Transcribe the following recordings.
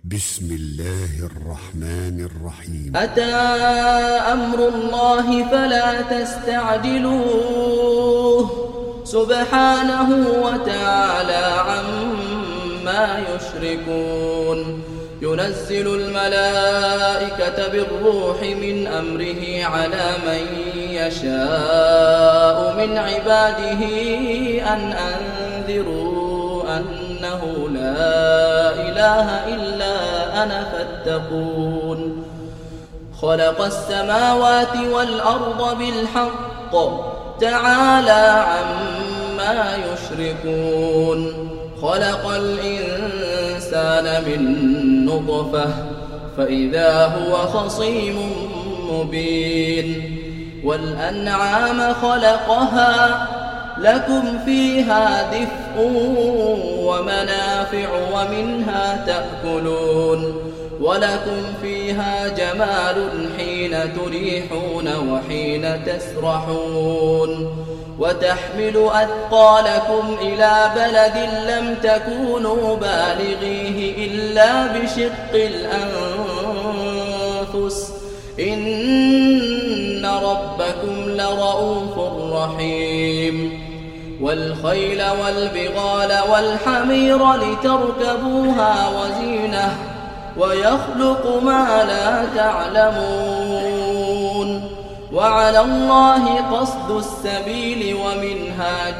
بسم الله الرحمن الرحيم. أتى أمر الله فلا تستعجلوه سبحانه وتعالى عما يشركون. ينزل الملائكة بالروح من أمره على من يشاء من عباده أن أنذروا أنه لا إله إلا أنا فاتقون. خلق السماوات والأرض بالحق تعالى عما يشركون. خلق الإنسان من نطفة فإذا هو خصيم مبين. والأنعام خلقها لكم فيها دفء ومنافع ومنها تأكلون ولكم فيها جمال حين تريحون وحين تسرحون. وتحمل أثقالكم إلى بلد لم تكونوا بالغيه إلا بشق الأنفس إن ربكم لرؤوف رحيم. والخيل والبغال والحمير لتركبوها وزينة ويخلق ما لا تعلمون. وعلى الله قصد السبيل ومنها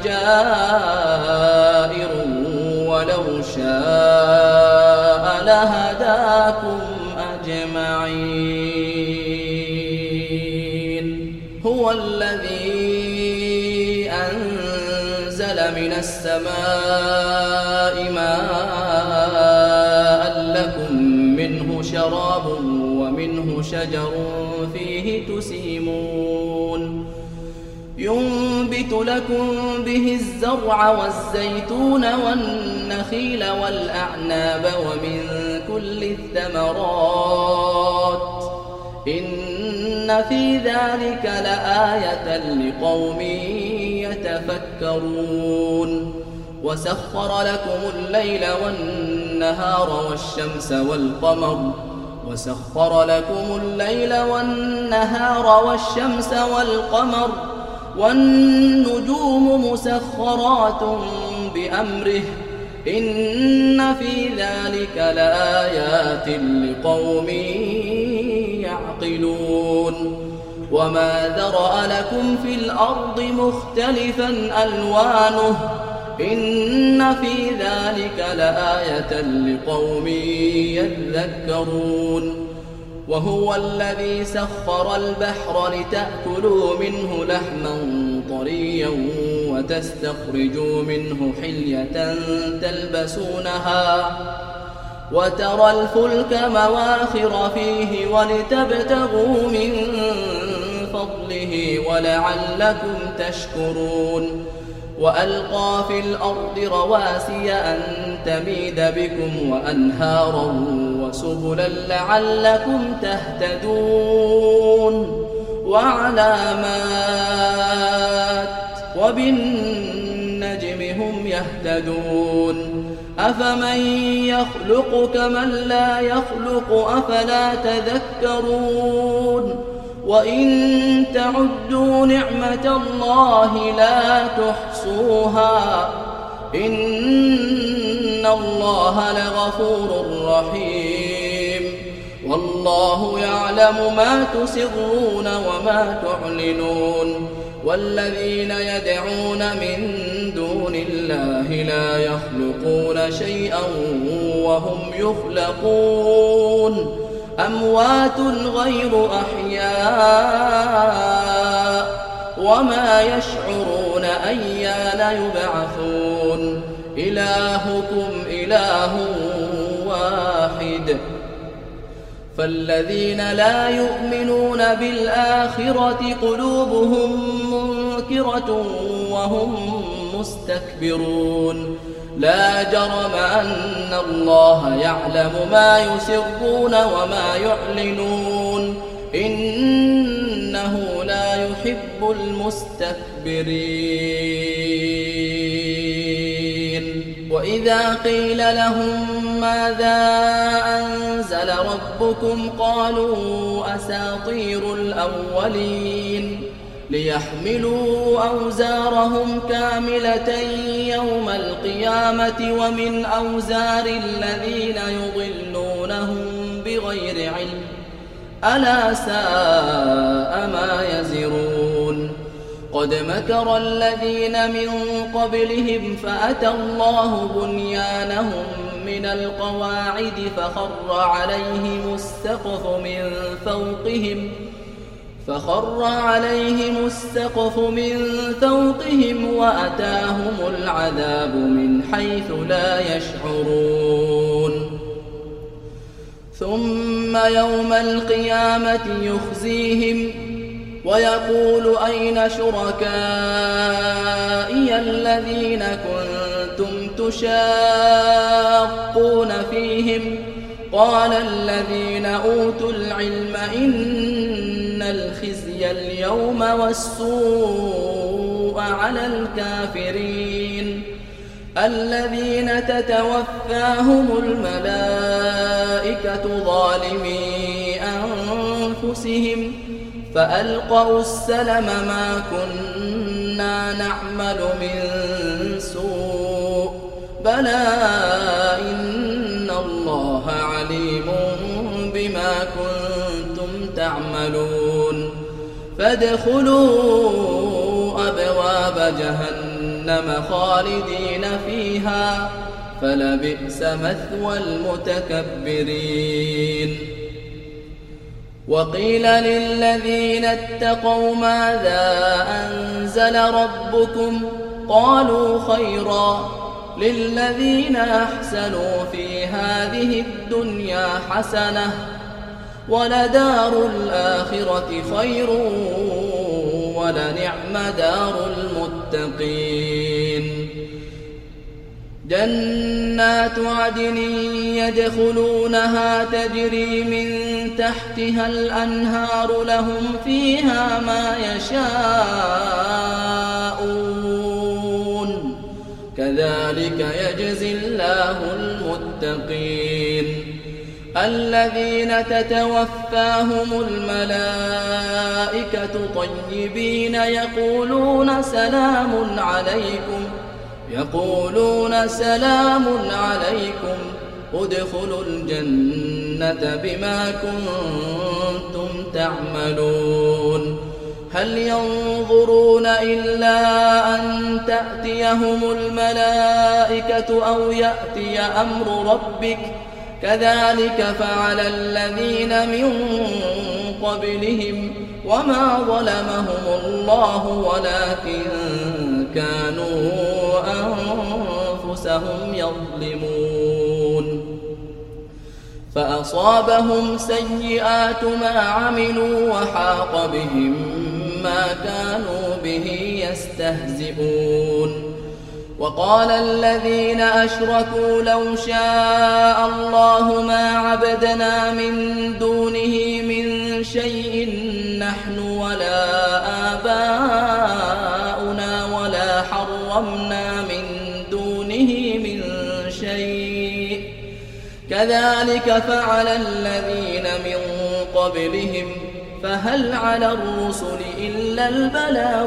جائر ولو شاء لهداكم أجمعين. هو الذي أنزل من السماء ماء لكم منه شراب ومنه شجر فيه تسيمون. ينبت لكم به الزرع والزيتون والنخيل والأعناب ومن كل الثمرات إن في ذلك لآية لقوم يتفكرون. وسخر لكم الليل والنهار والشمس والقمر والنجوم مسخرات بأمره إن في ذلك لآيات لقوم يعقلون. وما ذرأ لكم في الأرض مختلفا ألوانه إن في ذلك لآية لقوم يذكرون. وهو الذي سخر البحر لتأكلوا منه لحما طريا وتستخرجوا منه حلية تلبسونها وترى الفلك مواخر فيه ولتبتغوا من فضله ولعلكم تشكرون. وألقى في الأرض رواسي أن تميد بكم وأنهارا وسبلا لعلكم تهتدون. وعلامات وبالنجم هم يهتدون. أفمن يخلق كمن لا يخلق أفلا تذكرون. وإن تعدوا نعمة الله لا تحصوها إن الله لغفور رحيم. والله يعلم ما تسرون وما تعلنون. والذين يدعون من دون الله لا يخلقون شيئا وهم يخلقون أموات غير أحياء وما يشعرون أيان يبعثون. إلهكم إله واحد. فالذين لا يؤمنون بالآخرة قلوبهم منكرة وهم مستكبرون. لا جرم أن الله يعلم ما يسرون وما يعلنون إنه لا يحب المستكبرين. وإذا قيل لهم ماذا أنزل ربكم قالوا أساطير الأولين ليحملوا أوزارهم كاملة يوم القيامة ومن أوزار الذين يضلونهم بغير علم ألا ساء ما يزرون قد مكر الذين من قبلهم فأتى الله بنيانهم من القواعد فخر عليهم السقف من فوقهم وأتاهم العذاب من حيث لا يشعرون ثم يوم القيامة يخزيهم ويقول أين شركائي الذين كنتم تشاقون فيهم قال الذين أوتوا العلم إن الخزي اليوم والسوء على الكافرين الذين تتوفاهم الملائكة ظالمي أنفسهم فألقوا السلم ما كنا نعمل من سوء بلى إن الله عليم بما كنتم تعملون فادخلوا أبواب جهنم خالدين فيها فلبئس مثوى المتكبرين وقيل للذين اتقوا ماذا أنزل ربكم قالوا خيرا للذين أحسنوا في هذه الدنيا حسنة ولدار الآخرة خير ولنعم دار المتقين جنات عدن يدخلونها تجري من تحتها الأنهار لهم فيها ما يشاءون كذلك يجزي الله المتقين الذين تتوفاهم الملائكة طيبين يقولون سلام عليكم ادخلوا الجنة بما كنتم تعملون هل ينظرون إلا أن تأتيهم الملائكة أو يأتي أمر ربك كذلك فعل الذين من قبلهم وما ظلمهم الله ولكن كانوا أنفسهم يظلمون فأصابهم سيئات ما عملوا وحاق بهم ما كانوا به يستهزئون وقال الذين أشركوا لو شاء الله ما عبدنا من دونه من شيء نحن ولا آباؤنا ولا حرمنا من دونه من شيء كذلك فعل الذين من قبلهم فهل على الرسل إلا البلاغ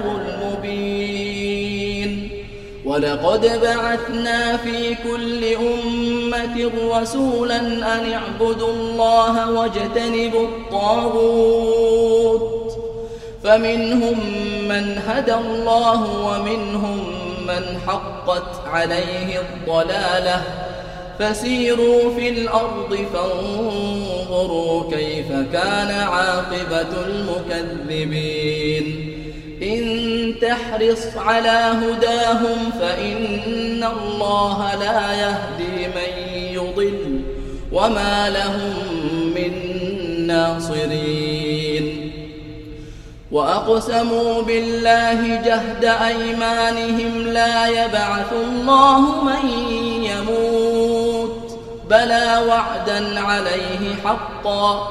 المبين ولقد بعثنا في كل أمة رسولا أن اعبدوا الله واجتنبوا الطاغوت فمنهم من هدى الله ومنهم من حقت عليه الضلالة فسيروا في الأرض فانظروا كيف كان عاقبة المكذبين إن تحرص على هداهم فإن الله لا يهدي من يضل وما لهم من ناصرين وأقسموا بالله جهد أيمانهم لا يبعث الله من يموت بلى وعدا عليه حقا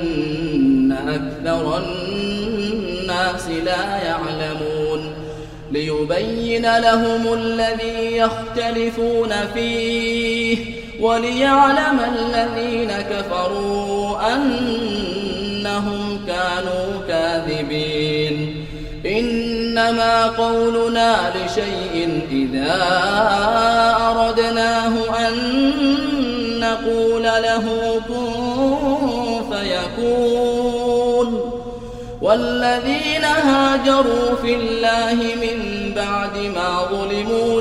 ولكن أكثر الناس لا يعلمون ليبين لهم الذي يختلفون فيه وليعلم الذين كفروا أنهم كانوا كاذبين إنما قولنا لشيء إذا أردناه أن نقول له كن فيكون والذين هاجروا في الله من بعد ما ظلموا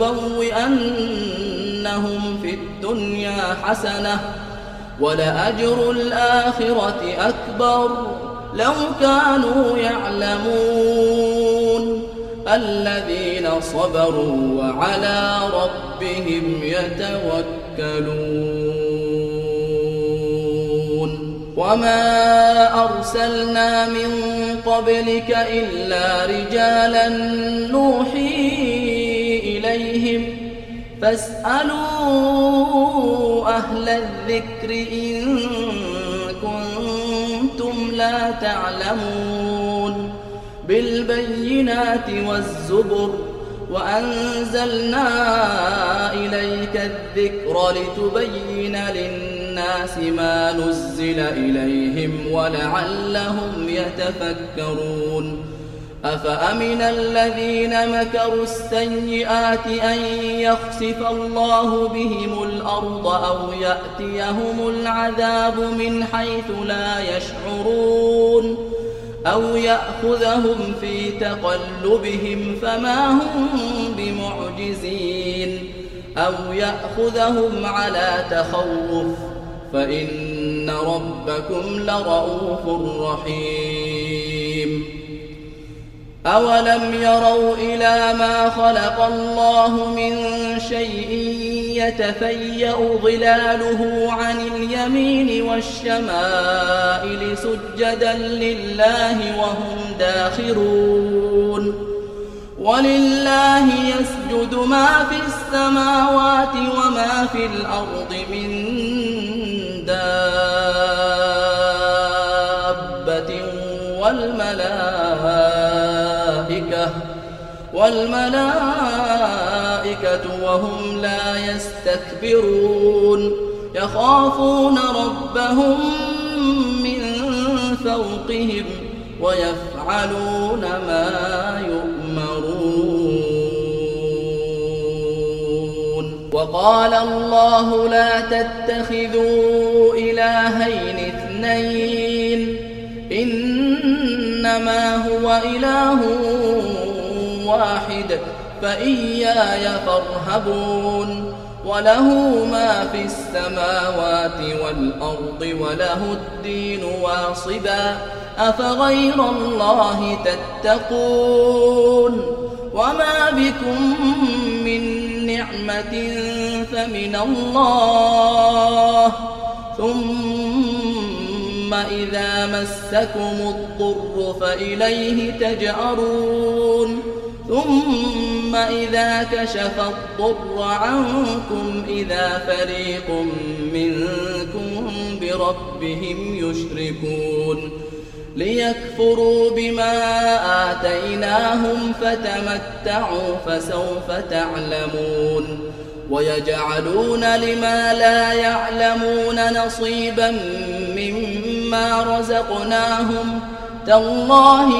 لنبوئنهم في الدنيا حسنة ولأجر الآخرة أكبر لو كانوا يعلمون الذين صبروا وعلى ربهم يتوكلون وما أرسلنا من قبلك إلا رجالا نوحي إليهم فاسألوا أهل الذكر إن كنتم لا تعلمون بالبينات والزبر وأنزلنا إليك الذكر لتبين للناس ما نزل إليهم ولعلهم يتفكرون أفأمن الذين مكروا السيئات أن يخسف الله بهم الأرض أو يأتيهم العذاب من حيث لا يشعرون أو يأخذهم في تقلبهم فما هم بمعجزين أو يأخذهم على تخوف فإن ربكم لرؤوف رحيم أولم يروا إلى ما خلق الله من شيء يتفيأ ظلاله عن اليمين والشمائل سجدا لله وهم داخرون ولله يسجد ما في السماوات وما في الأرض من دابة والملائكة وهم لا يستكبرون يخافون ربهم من فوقهم ويفعلون ما يؤمرون وقال الله لا تتخذوا إلهين اثنين إنما هو إله واحد فإياي فارهبون وله ما في السماوات والأرض وله الدين واصبا أفغير الله تتقون وما بكم من نعمة فمن الله ثم إذا مسكم الضر فإليه تجأرون ثم إذا كشف الضر عنكم إذا فريق منكم بربهم يشركون ليكفروا بما آتيناهم فتمتعوا فسوف تعلمون ويجعلون لما لا يعلمون نصيبا مما رزقناهم تالله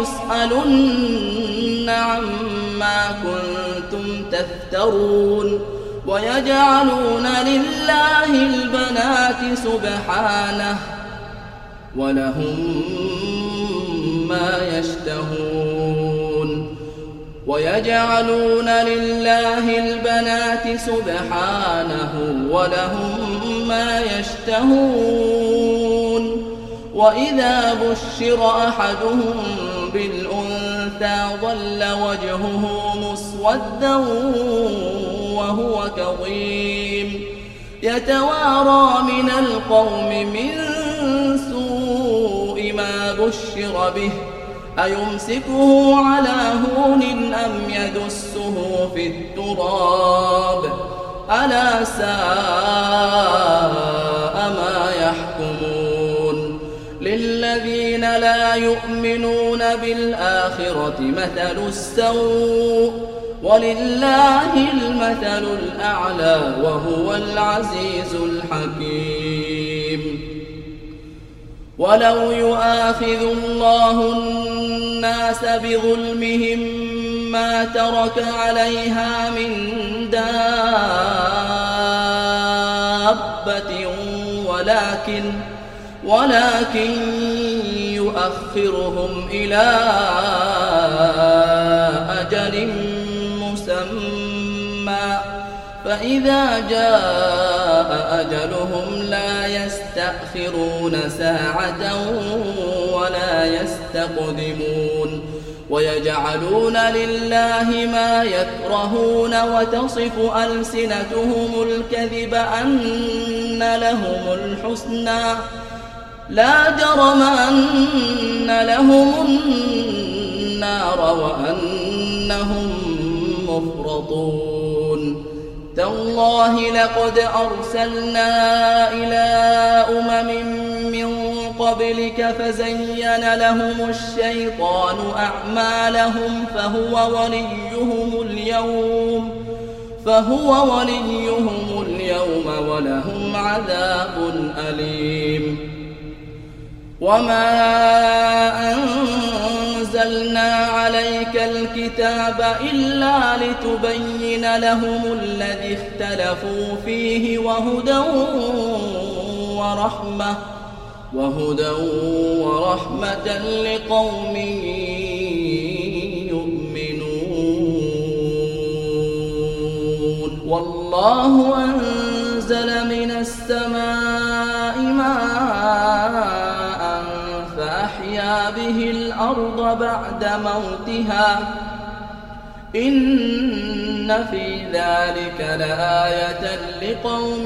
لتسألن عما كنتم تفترون ويجعلون لله البنات سبحانه ولهم ما يشتهون ويجعلون لله البنات سبحانه ولهم ما يشتهون وإذا بشر أحدهم بالأنثى ظل وجهه مسودا وهو كظيم يتوارى من القوم من سوء ما بشر به أيمسكه على هون أم يدسه في التراب ألا ساء ما يحكمون للذين لا يؤمنون بالآخرة مثل السوء ولله المثل الأعلى وهو العزيز الحكيم. ولو يؤاخذ الله الناس بظلمهم ما ترك عليها من دابة ولكن يؤخرهم إلى أجل مسمى فإذا جاء أجلهم لا يستأخرون ساعة ولا يستقدمون. ويجعلون لله ما يكرهون وتصف ألسنتهم الكذب أن لهم الحسنى لا جرم أن لهم النار وأنهم مفرطون. تالله لقد أرسلنا إلى من قبلك فزين لهم الشيطان أعمالهم فهو وليهم اليوم ولهم عذاب أليم. وما أنزلنا عليك الكتاب إلا لتبين لهم الذي اختلفوا فيه وهدى ورحمة لقوم يؤمنون. والله أنزل من السماء ماء فأحيا به الأرض بعد موتها إن في ذلك لآية لقوم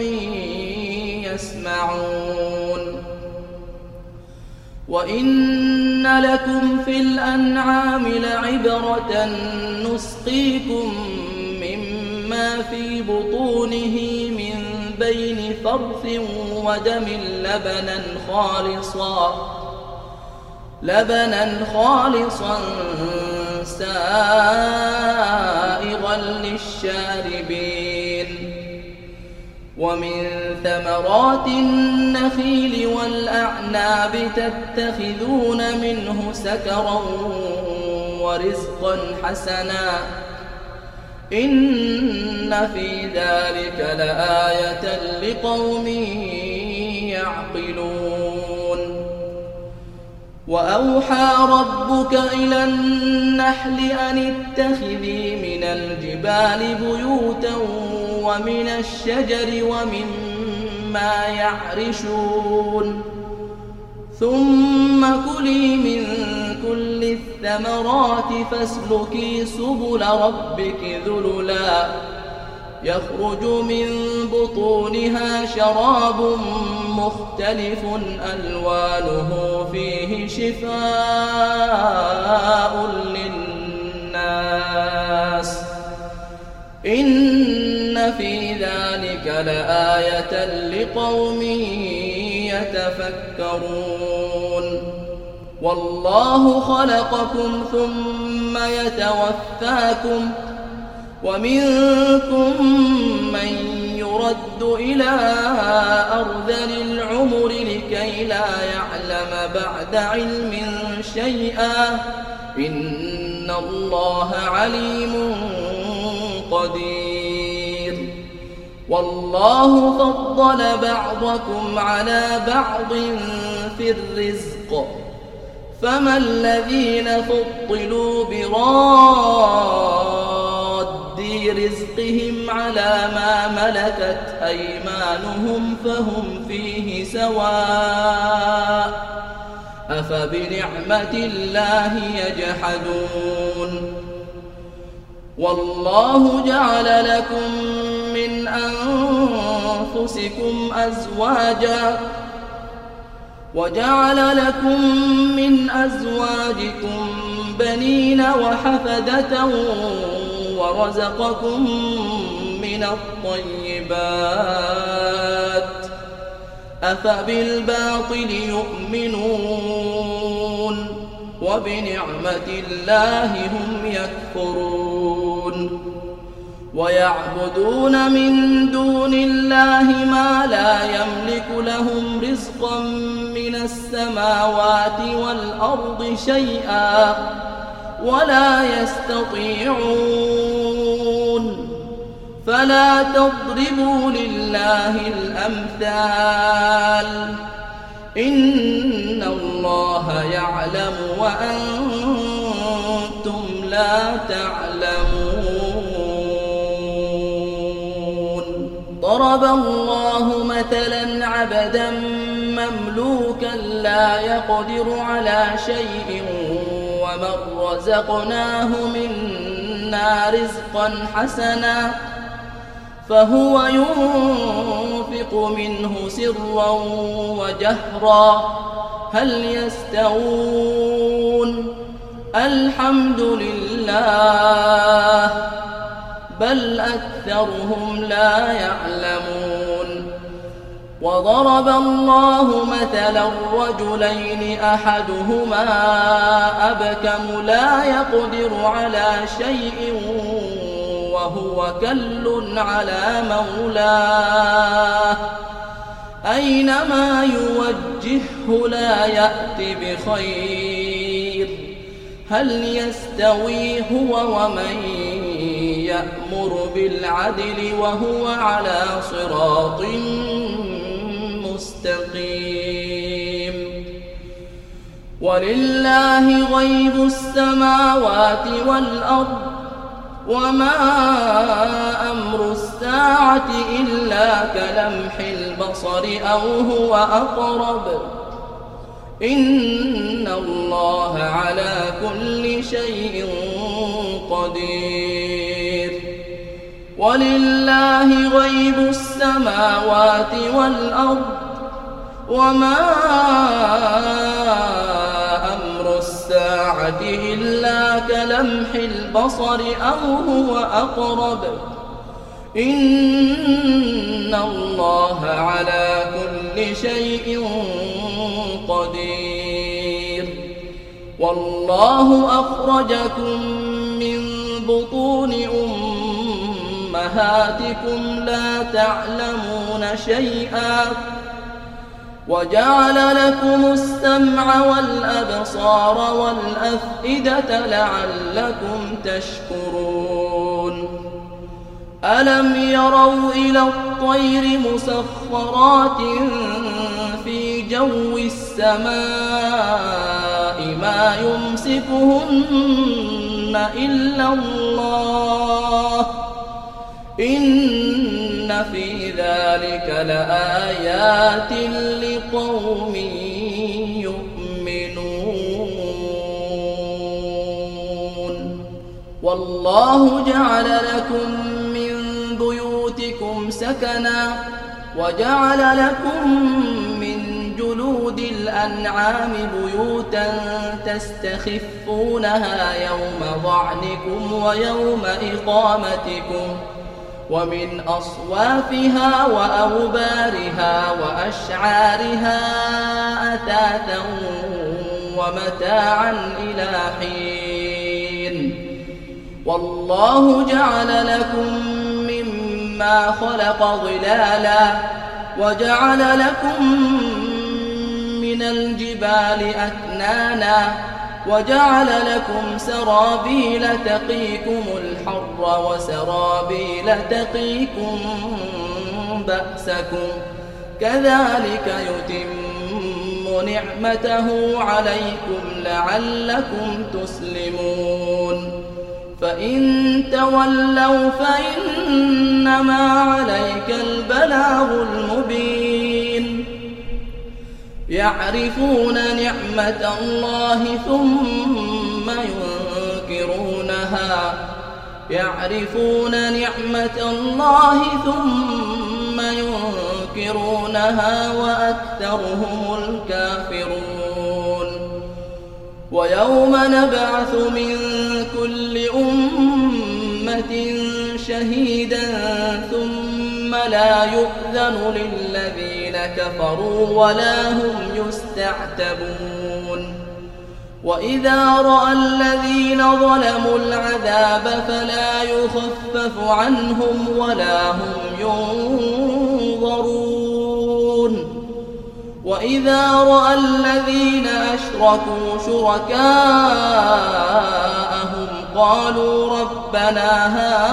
يسمعون. وإن لكم في الأنعام لعبرة نسقيكم مما في بطونه من بين فرث ودم لبنا خالصا سائغا للشاربين. ومن ثمرات النخيل والأعناب تتخذون منه سكرا ورزقا حسنا إن في ذلك لآية لقوم يعقلون. وأوحى ربك إلى النحل أن اتخذي من الجبال بيوتا ومن الشجر ومما يعرشون ثم كلي من كل الثمرات فاسلكي سبل ربك ذللا يخرج من بطونها شراب مختلف ألوانه فيه شفاء للناس إن في ذلك لآية لقوم يتفكرون. والله خلقكم ثم يتوفاكم ومنكم من يرد إلى أرذل العمر لكي لا يعلم بعد علم شيئا إن الله عليم قدير. والله فضل بعضكم على بعض في الرزق فما الذين فضلوا براد رزقهم على ما ملكت أيمانهم فهم فيه سواء أفبنعمة الله يجحدون. والله جعل لكم من أنفسكم أزواجا وجعل لكم من أزواجكم بنين وحفدة ورزقكم من الطيبات أفبالباطل يؤمنون وبنعمة الله هم يكفرون ويعبدون من دون الله ما لا يملك لهم رزقا من السماوات والأرض شيئا ولا يستطيعون فلا تضربوا لله الأمثال إن الله يعلم وأنتم لا تعلمون ضرب الله مثلا عبدا مملوكا لا يقدر على شيء ومن رزقناه منا رزقا حسنا فهو ينفق منه سرا وجهرا هل يستوون الحمد لله بل أكثرهم لا يعلمون وضرب الله مثلا رجلين أحدهما أبكم لا يقدر على شيء وهو كل على مولاه أينما يوجهه لا يأت بخير هل يستوي هو ومن يأمر بالعدل وهو على صراط مستقيم ولله غيب السماوات والأرض وما أمر الساعة إلا كلمح البصر أو هو أقرب إن الله على كل شيء قدير ولله غيب السماوات والأرض وما أمر الساعة إلا كلمح البصر أو هو أقرب إن الله على كل شيء قدير والله أخرجكم من بطون أمهاتكم لا تعلمون شيئا وجعل لكم السمع والأبصار والأفئدة لعلكم تشكرون ألم يروا إلى الطير مسخرات في جو السماء ما يمسكهن إلا الله إن في ذلك لآيات لقوم يؤمنون والله جعل لكم من بيوتكم سكنا وجعل لكم من جلود الأنعام بيوتا تستخفونها يوم ظعنكم ويوم إقامتكم ومن أصوافها وأوبارها وأشعارها أثاثا ومتاعا إلى حين والله جعل لكم مما خلق ظلالا وجعل لكم من الجبال أكنانا وجعل لكم سرابيل تقيكم الحر وسرابيل تقيكم بأسكم كذلك يتم نعمته عليكم لعلكم تسلمون فإن تولوا فإنما عليك البلاغ المبين يعرفون نعمة الله ثم ينكرونها وأكثرهم الكافرون ويوم نبعث من كل أمة شهيدا ثم لا يؤذن للذين كفروا ولا هم يستعتبون وإذا رأى الذين ظلموا العذاب فلا يخفف عنهم ولا هم ينظرون وإذا رأى الذين أشركوا شركاءهم قالوا ربنا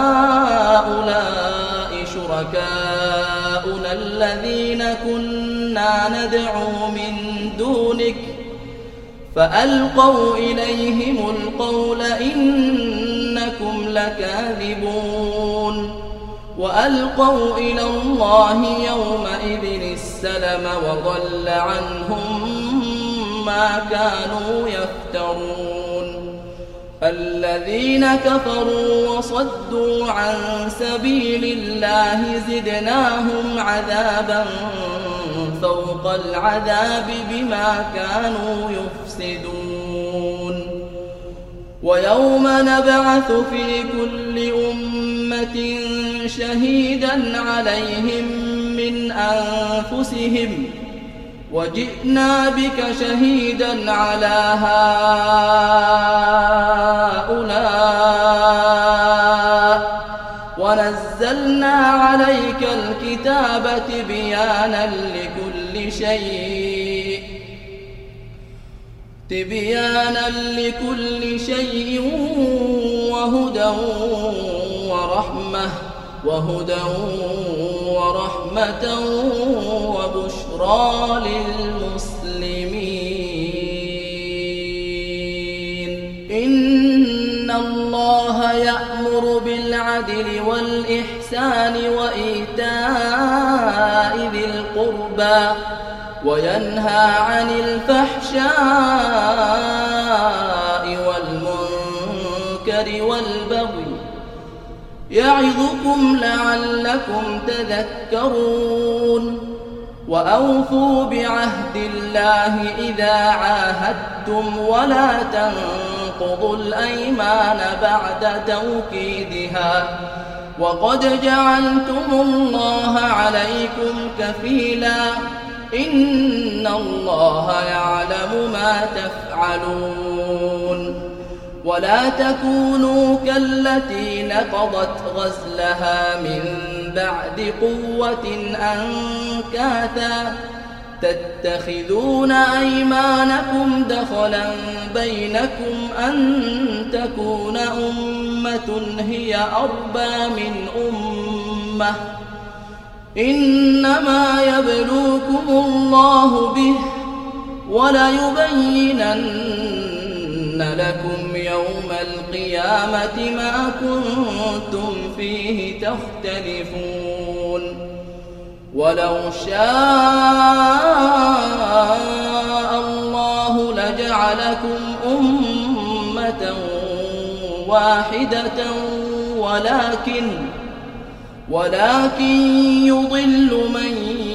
هؤلاء شركاؤنا الذين كنا ندعو من دونك فألقوا إليهم القول إنكم لكاذبون وألقوا إلى الله يومئذ السلم وضل عنهم ما كانوا يفترون الذين كفروا وصدوا عن سبيل الله زدناهم عذابا فوق العذاب بما كانوا يفسدون ويوم نبعث في كل أمة شهيدا عليهم من أنفسهم وجئنا بك شهيدا على هؤلاء ونزلنا عليك الكتاب تبيانا لكل شيء وهدى ورحمة وبشرى للمسلمين إن الله يأمر بالعدل والإحسان وإيتاء ذي القربى وينهى عن الفحشاء والمنكر والبغي يعظكم لعلكم تذكرون وأوفوا بعهد الله إذا عاهدتم ولا تنقضوا الأيمان بعد توكيدها وقد جعلتم الله عليكم كفيلا إن الله يعلم ما تفعلون ولا تكونوا كالتي نقضت غزلها من بعد قوة أنكاثا تتخذون أيمانكم دخلا بينكم أن تكون أمة هي أربى من أمة إنما يبلوكم الله به وليبينن لكم يوم القيامة ما كنتم فيه تختلفون ولو شاء الله لجعلكم أمة واحدة ولكن يضل من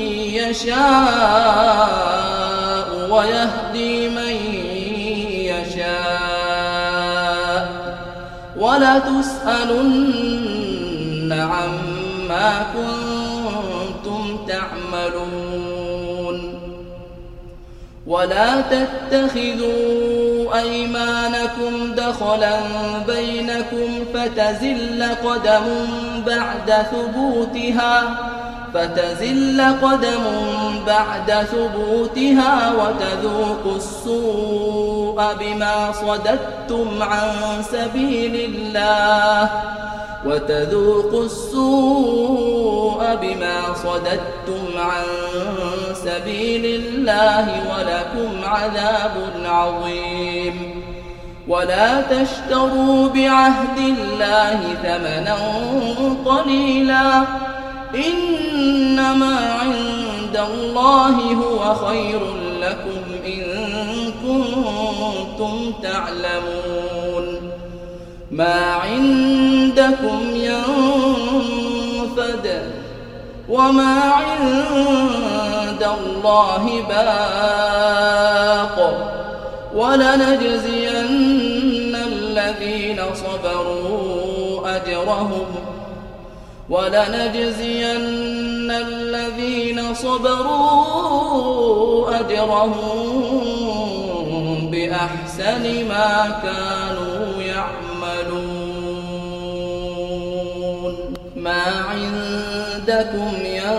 يشاء ويهدي من يشاء ولتسألن عما كنتم تعملون ولا تتخذوا أيمانكم دخلا بينكم فتزل قدم بعد ثبوتها وتذوقوا السوء بما صددتم عن سبيل الله ولكم عذاب عظيم ولا تشتروا بعهد الله ثمنا قليلا إنما عند الله هو خير لكم إن كنتم تعلمون ما عندكم ينفد وما عند الله باق ولنجزين الذين صبروا أجرهم بأحسن بأحسن ما كانوا يعملون. ما عندكم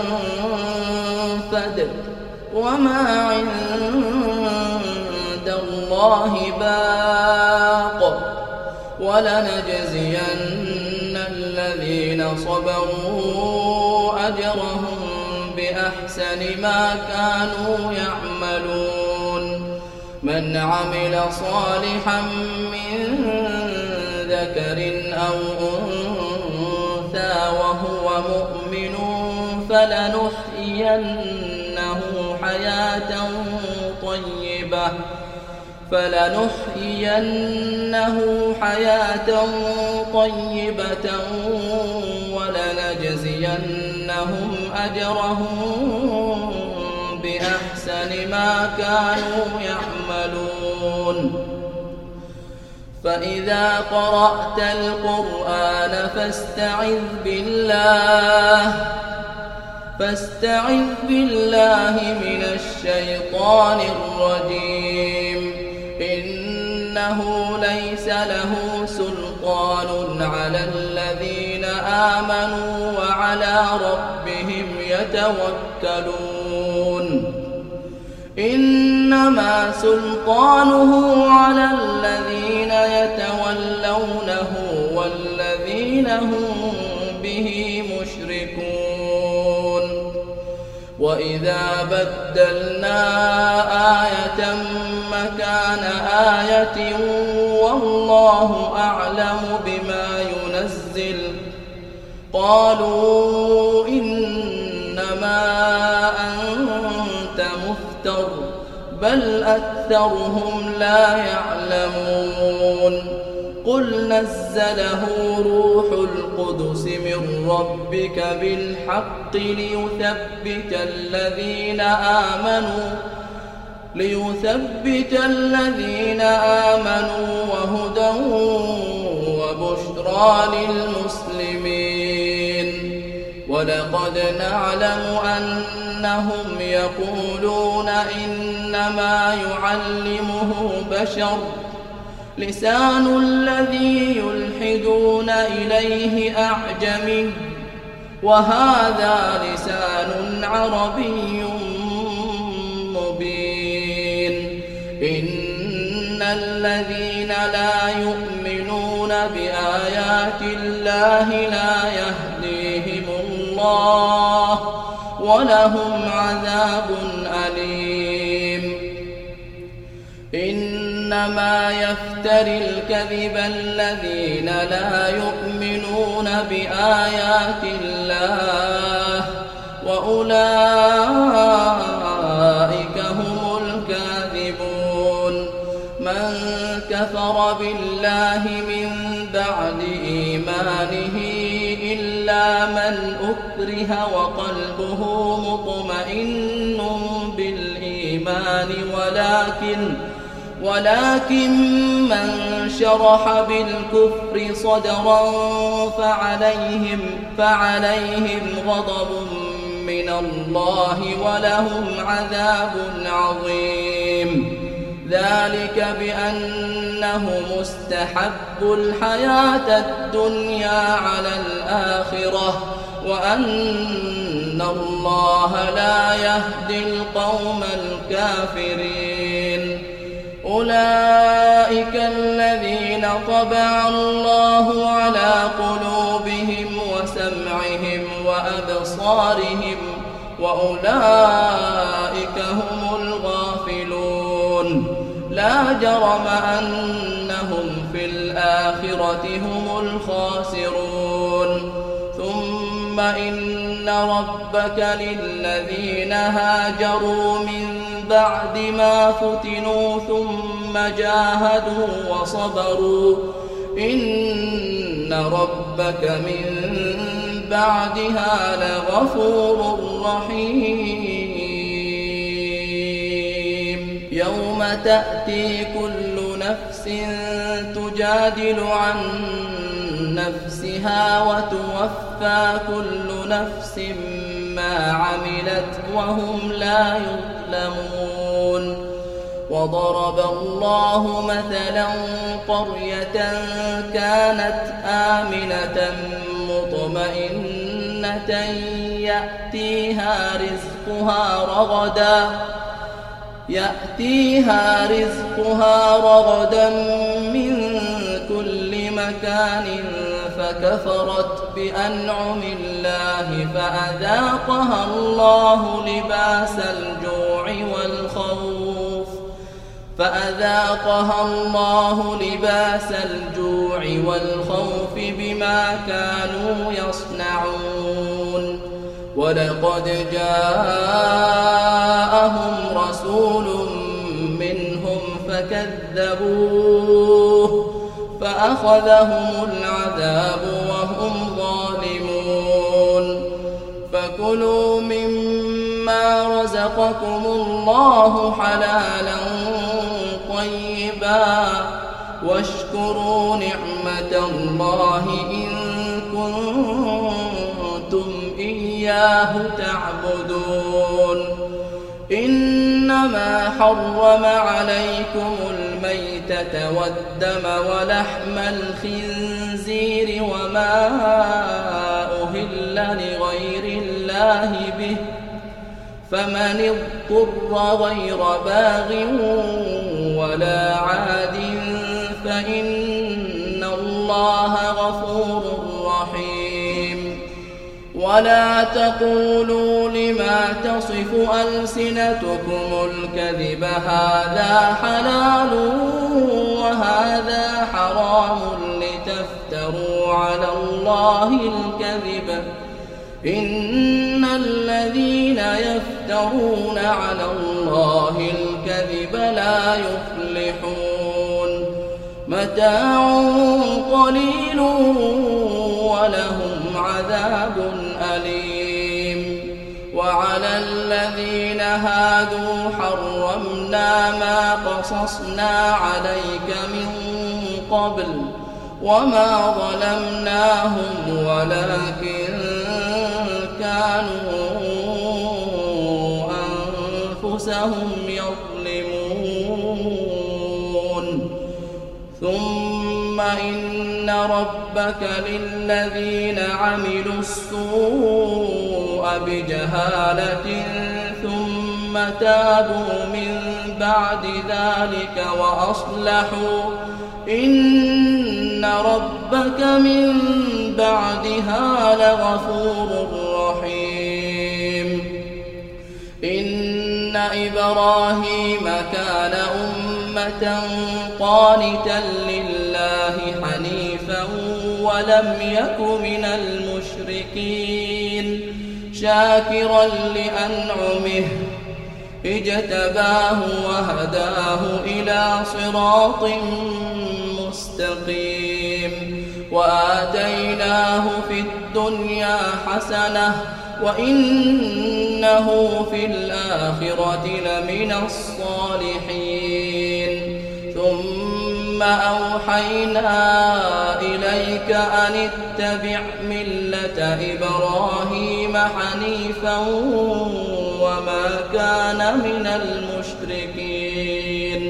ينفد وما عند الله باق ولنجزين الذين صبروا أجرهم بأحسن ما كانوا يعملون. من عمل صالحا من ذكر أو أنثى وهو مؤمن فلنحيينه حياة طيبة ولنجزينهم أجرهم بأحسن ما كانوا يعملون. فإذا قرأت القرآن فاستعذ بالله من الشيطان الرجيم. إنه ليس له سلطان على الذين آمنوا وعلى ربهم يتوكلون. إنما سلطانه على الذين يتولونه والذين هم به مشركون. وإذا بدلنا آية مكان آية والله أعلم بما ينزل قالوا إنما أنت مفتر بل أكثرهم لا يعلمون. قل نزله روح القدس من ربك بالحق ليثبت الذين آمنوا وهدى وبشرى للمسلمين. ولقد نعلم أنهم يقولون إنما يعلمه بشر لسان الذي يلحدون إليه أعجمي وهذا لسان عربي مبين. إن الذين لا يؤمنون بآيات الله لا يهديهم الله ولهم عذاب أليم. إنما يفتري الكذب الذين لا يؤمنون بآيات الله وأولئك هم الكاذبون. من كفر بالله من بعد إيمانه إلا من أكره وقلبه مطمئن بالإيمان ولكن من شرح بالكفر صدرا فعليهم غضب من الله ولهم عذاب عظيم. ذلك بأنهم استحبوا الحياة الدنيا على الآخرة وأن الله لا يهدي القوم الكافرين. أولئك الذين طبع الله على قلوبهم وسمعهم وأبصارهم وأولئك هم الغافلون. لا جرم أنهم في الآخرة هم الخاسرون. ثم إن ربك للذين هاجروا من بعد ما فتنوا ثم جاهدوا وصبروا إن ربك من بعدها لغفور رحيم. يوم تأتي كل نفس تجادل عن نفسها وتوفى كل نفس ما عملت وهم لا يظلمون. وضرب الله مثلا قرية كانت آمنة مطمئنة يأتيها رزقها رغدا من كل مكان فكفرت بأنعم الله فأذاقها الله لباس الجوع والخوف بما كانوا يصنعون ولقد جاءهم رسول منهم فكذبوه فأخذهم العذاب وهم ظالمون فكلوا مما رزقكم الله حلالا طيبا واشكروا نعمة الله إن كنتم إياه تعبدون إنما حرم عليكم الميتة والدم ولحم الخنزير وما أهل لغير الله به فمن اضطر غير باغ ولا عاد فإن الله غفور رحيم ولا تقولوا لما تصف ألسنتكم الكذب هذا حلال وهذا حرام لتفتروا على الله الكذب إن الذين يفترون على الله الكذب لا يفلحون متاع قليل ولهم عذاب أليم وعلى الذين هادوا حرمنا ما قصصنا عليك من قبل وما ظلمناهم ولكن كانوا أنفسهم يظلمون ثم إن ربك للذين عملوا السوء بجهالة ثم تابوا من بعد ذلك وأصلحوا إن ربك من بعدها لغفور رحيم إن إبراهيم كان أمة قانتا لله حنيفا ولم يك من المشركين شاكرا لأنعمه اجتباه وهداه إلى صراط مستقيم وآتيناه في الدنيا حسنة وإنه في الآخرة لمن الصالحين ثم أوحينا إليك أن اتبع ملة إبراهيم حنيفا وما كان من المشركين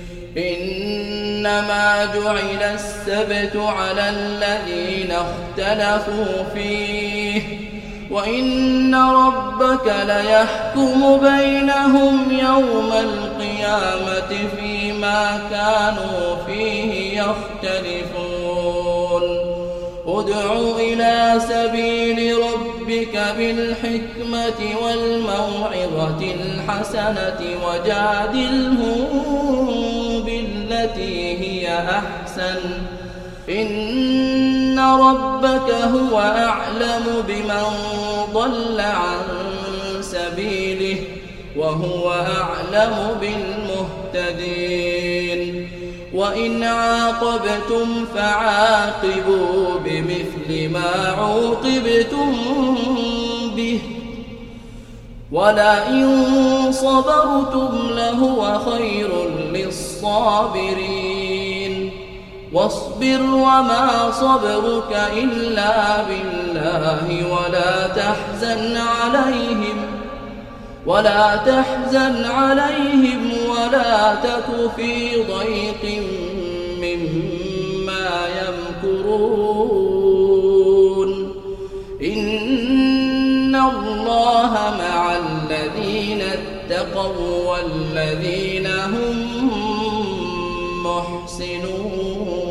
إنما جعل السبت على الذين اختلفوا فيه وإن ربك ليحكم بينهم يوم القيامة فيما كانوا فيه يختلفون ادع إلى سبيل ربك بالحكمة والموعظة الحسنة وجادلهم بالتي هي أحسن إن ربك هو أعلم بمن ضل عن سبيله وهو أعلم بالمهتدين وإن عاقبتم فعاقبوا بمثل ما عوقبتم به ولئن صبرتم لهو خير للصابرين واصبر وما صبرك إلا بالله ولا تحزن عليهم ولا تك في ضيق مما يمكرون إن الله مع الذين اتقوا والذين هم محسنون.